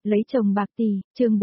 Lấy chồng bạc tỷ, chương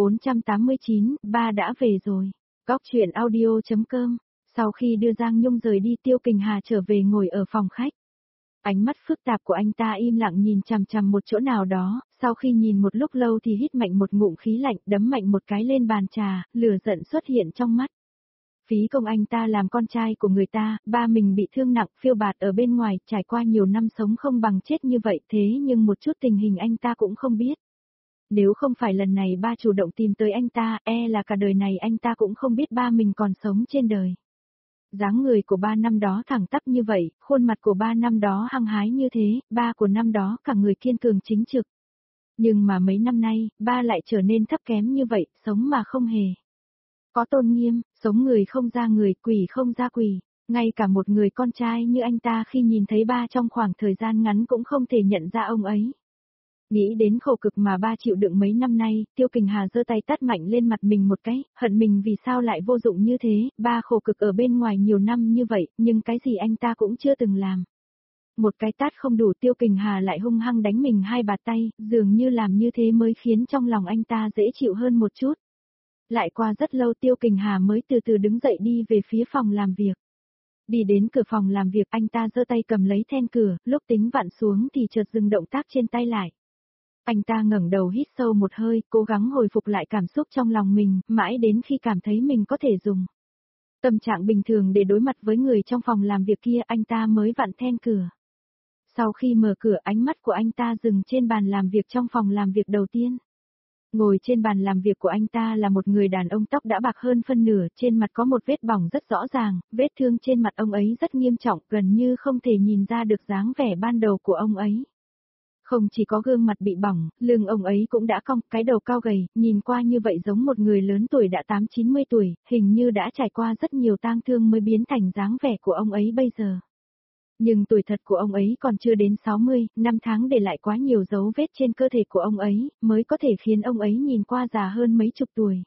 489, ba đã về rồi. Góc chuyện audio.com. Sau khi đưa Giang Nhung rời đi, Tiêu Kình Hà trở về ngồi ở phòng khách. Ánh mắt phức tạp của anh ta im lặng nhìn chằm chằm một chỗ nào đó, sau khi nhìn một lúc lâu thì hít mạnh một ngụm khí lạnh, đấm mạnh một cái lên bàn trà, lửa giận xuất hiện trong mắt. Phí công anh ta làm con trai của người ta, ba mình bị thương nặng phiêu bạt ở bên ngoài, trải qua nhiều năm sống không bằng chết như vậy, thế nhưng một chút tình hình anh ta cũng không biết. Nếu không phải lần này ba chủ động tìm tới anh ta, là cả đời này anh ta cũng không biết ba mình còn sống trên đời. Dáng người của ba năm đó thẳng tắp như vậy, khuôn mặt của ba năm đó hăng hái như thế, ba của năm đó cả người kiên cường chính trực. Nhưng mà mấy năm nay, ba lại trở nên thấp kém như vậy, sống mà không hề có tôn nghiêm, sống người không ra người, quỷ không ra quỷ. Ngay cả một người con trai như anh ta khi nhìn thấy ba trong khoảng thời gian ngắn cũng không thể nhận ra ông ấy. Nghĩ đến khổ cực mà ba chịu đựng mấy năm nay, Tiêu Kình Hà giơ tay tát mạnh lên mặt mình một cái, hận mình vì sao lại vô dụng như thế, ba khổ cực ở bên ngoài nhiều năm như vậy, nhưng cái gì anh ta cũng chưa từng làm. Một cái tát không đủ, Tiêu Kình Hà lại hung hăng đánh mình hai bạt tay, dường như làm như thế mới khiến trong lòng anh ta dễ chịu hơn một chút. Lại qua rất lâu Tiêu Kình Hà mới từ từ đứng dậy đi về phía phòng làm việc. Đi đến cửa phòng làm việc, anh ta giơ tay cầm lấy then cửa, lúc tính vặn xuống thì chợt dừng động tác trên tay lại. Anh ta ngẩng đầu hít sâu một hơi, cố gắng hồi phục lại cảm xúc trong lòng mình, mãi đến khi cảm thấy mình có thể dùng tâm trạng bình thường để đối mặt với người trong phòng làm việc kia, anh ta mới vặn then cửa. Sau khi mở cửa, ánh mắt của anh ta dừng trên bàn làm việc trong phòng làm việc đầu tiên. Ngồi trên bàn làm việc của anh ta là một người đàn ông tóc đã bạc hơn phân nửa, trên mặt có một vết bỏng rất rõ ràng, vết thương trên mặt ông ấy rất nghiêm trọng, gần như không thể nhìn ra được dáng vẻ ban đầu của ông ấy. Không chỉ có gương mặt bị bỏng, lưng ông ấy cũng đã cong, cái đầu cao gầy, nhìn qua như vậy giống một người lớn tuổi đã 8-90 tuổi, hình như đã trải qua rất nhiều tang thương mới biến thành dáng vẻ của ông ấy bây giờ. Nhưng tuổi thật của ông ấy còn chưa đến 60, năm tháng để lại quá nhiều dấu vết trên cơ thể của ông ấy, mới có thể khiến ông ấy nhìn qua già hơn mấy chục tuổi.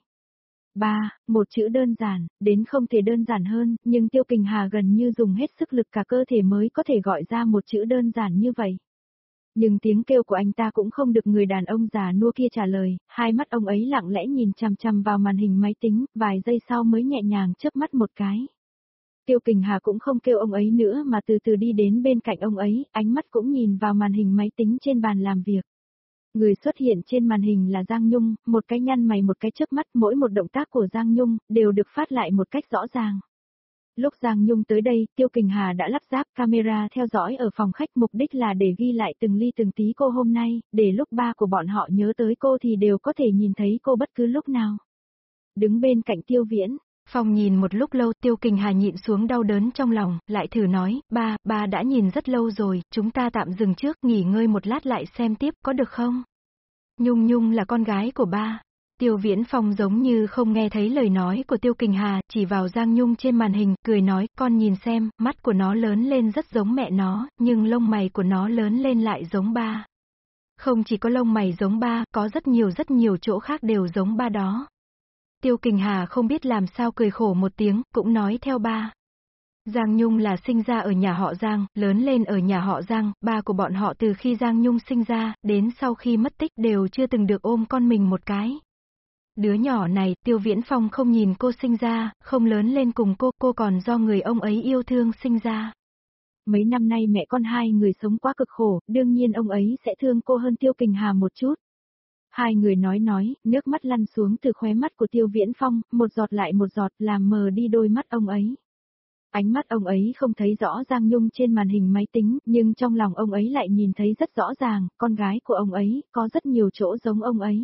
Một chữ đơn giản, đến không thể đơn giản hơn, nhưng Tiêu Kình Hà gần như dùng hết sức lực cả cơ thể mới có thể gọi ra một chữ đơn giản như vậy. Nhưng tiếng kêu của anh ta cũng không được người đàn ông già nua kia trả lời, hai mắt ông ấy lặng lẽ nhìn chằm chằm vào màn hình máy tính, vài giây sau mới nhẹ nhàng chớp mắt một cái. Tiêu Kình Hà cũng không kêu ông ấy nữa mà từ từ đi đến bên cạnh ông ấy, ánh mắt cũng nhìn vào màn hình máy tính trên bàn làm việc. Người xuất hiện trên màn hình là Giang Nhung, một cái nhăn mày một cái chớp mắt, mỗi một động tác của Giang Nhung đều được phát lại một cách rõ ràng. Lúc Giang Nhung tới đây, Tiêu Kình Hà đã lắp ráp camera theo dõi ở phòng khách, mục đích là để ghi lại từng ly từng tí cô hôm nay, để lúc ba của bọn họ nhớ tới cô thì đều có thể nhìn thấy cô bất cứ lúc nào. Đứng bên cạnh Tiêu Viễn Phong nhìn một lúc lâu, Tiêu Kình Hà nhịn xuống đau đớn trong lòng, lại thử nói, ba đã nhìn rất lâu rồi, chúng ta tạm dừng trước, nghỉ ngơi một lát lại xem tiếp, có được không? Nhung Nhung là con gái của ba. Tiêu Viễn Phong giống như không nghe thấy lời nói của Tiêu Kình Hà, chỉ vào Giang Nhung trên màn hình, cười nói, con nhìn xem, mắt của nó lớn lên rất giống mẹ nó, nhưng lông mày của nó lớn lên lại giống ba. Không chỉ có lông mày giống ba, có rất nhiều chỗ khác đều giống ba đó. Tiêu Kình Hà không biết làm sao cười khổ một tiếng, cũng nói theo ba. Giang Nhung là sinh ra ở nhà họ Giang, lớn lên ở nhà họ Giang, ba của bọn họ từ khi Giang Nhung sinh ra, đến sau khi mất tích đều chưa từng được ôm con mình một cái. Đứa nhỏ này, Tiêu Viễn Phong không nhìn cô sinh ra, không lớn lên cùng cô còn do người ông ấy yêu thương sinh ra. Mấy năm nay mẹ con hai người sống quá cực khổ, đương nhiên ông ấy sẽ thương cô hơn Tiêu Kình Hà một chút. Hai người nói, nước mắt lăn xuống từ khóe mắt của Tiêu Viễn Phong, một giọt lại một giọt, làm mờ đi đôi mắt ông ấy. Ánh mắt ông ấy không thấy rõ Giang Nhung trên màn hình máy tính, nhưng trong lòng ông ấy lại nhìn thấy rất rõ ràng, con gái của ông ấy, có rất nhiều chỗ giống ông ấy.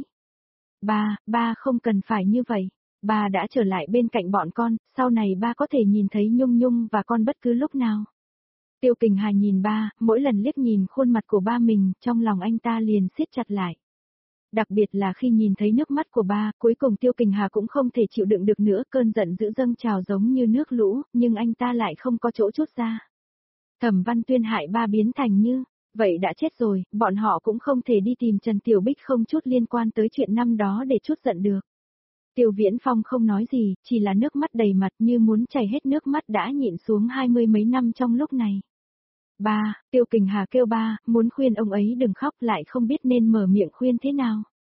Ba không cần phải như vậy. Ba đã trở lại bên cạnh bọn con, sau này ba có thể nhìn thấy Nhung Nhung và con bất cứ lúc nào. Tiêu Kình Hà nhìn ba, mỗi lần liếc nhìn khuôn mặt của ba mình, trong lòng anh ta liền siết chặt lại. Đặc biệt là khi nhìn thấy nước mắt của ba, cuối cùng Tiêu Kình Hà cũng không thể chịu đựng được nữa, cơn giận dữ dâng trào giống như nước lũ, nhưng anh ta lại không có chỗ trút ra. Thẩm Văn Tuyên hại ba biến thành như vậy đã chết rồi, bọn họ cũng không thể đi tìm Trần Tiểu Bích không chút liên quan tới chuyện năm đó để chút giận được. Tiêu Viễn Phong không nói gì, chỉ là nước mắt đầy mặt như muốn chảy hết, nước mắt đã nhịn xuống 20 mấy năm trong lúc này. Tiêu Kình Hà kêu ba, muốn khuyên ông ấy đừng khóc, lại không biết nên mở miệng khuyên thế nào.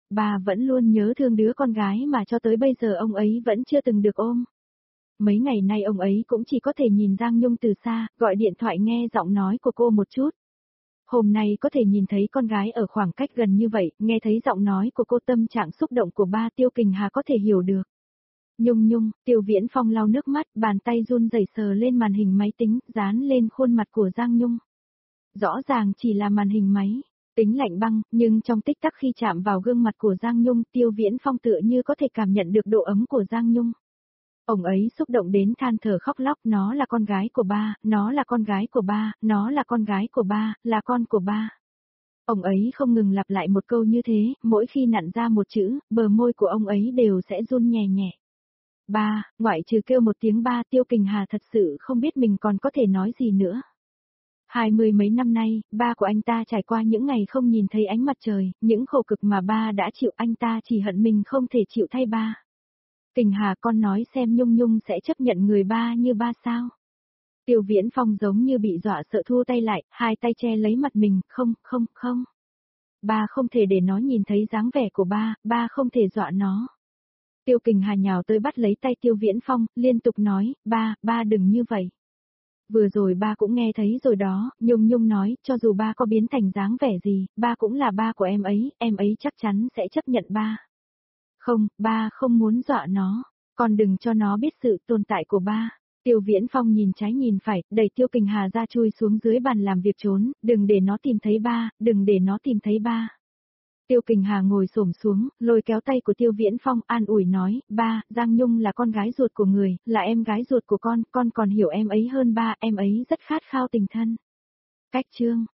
Ba vẫn luôn nhớ thương đứa con gái mà cho tới bây giờ ông ấy vẫn chưa từng được ôm. Mấy ngày nay ông ấy cũng chỉ có thể nhìn Giang Nhung từ xa, gọi điện thoại nghe giọng nói của cô một chút. Hôm nay có thể nhìn thấy con gái ở khoảng cách gần như vậy, nghe thấy giọng nói của cô, tâm trạng xúc động của ba Tiêu Kình Hà có thể hiểu được. Nhung Nhung, Tiêu Viễn Phong lau nước mắt, bàn tay run rẩy sờ lên màn hình máy tính, dán lên khuôn mặt của Giang Nhung. Rõ ràng chỉ là màn hình máy, tính lạnh băng, nhưng trong tích tắc khi chạm vào gương mặt của Giang Nhung, Tiêu Viễn Phong tựa như có thể cảm nhận được độ ấm của Giang Nhung. Ông ấy xúc động đến than thở khóc lóc, nó là con gái của ba, nó là con gái của ba, nó là con gái của ba, là con của ba. Ông ấy không ngừng lặp lại một câu như thế, mỗi khi nặn ra một chữ, bờ môi của ông ấy đều sẽ run nhẹ nhẹ. Ba, ngoại trừ kêu một tiếng ba, Tiêu Kình Hà thật sự không biết mình còn có thể nói gì nữa. 20 mấy năm nay, ba của anh ta trải qua những ngày không nhìn thấy ánh mặt trời, những khổ cực mà ba đã chịu, anh ta chỉ hận mình không thể chịu thay ba. Kình Hà, con nói xem Nhung Nhung sẽ chấp nhận người ba như ba sao? Tiêu Viễn Phong giống như bị dọa sợ thu tay lại, hai tay che lấy mặt mình, không. Ba không thể để nó nhìn thấy dáng vẻ của ba không thể dọa nó. Tiêu Kình Hà nhào tới bắt lấy tay Tiêu Viễn Phong, liên tục nói, ba đừng như vậy. Vừa rồi ba cũng nghe thấy rồi đó, Nhung Nhung nói, cho dù ba có biến thành dáng vẻ gì, ba cũng là ba của em ấy chắc chắn sẽ chấp nhận ba. Không, ba không muốn dọa nó, còn đừng cho nó biết sự tồn tại của ba. Tiêu Viễn Phong nhìn trái nhìn phải, đẩy Tiêu Kình Hà ra chui xuống dưới bàn làm việc trốn, đừng để nó tìm thấy ba, đừng để nó tìm thấy ba. Tiêu Kình Hà ngồi xổm xuống, lôi kéo tay của Tiêu Viễn Phong, an ủi nói, ba, Giang Nhung là con gái ruột của người, là em gái ruột của con còn hiểu em ấy hơn ba, em ấy rất khát khao tình thân. Cách chương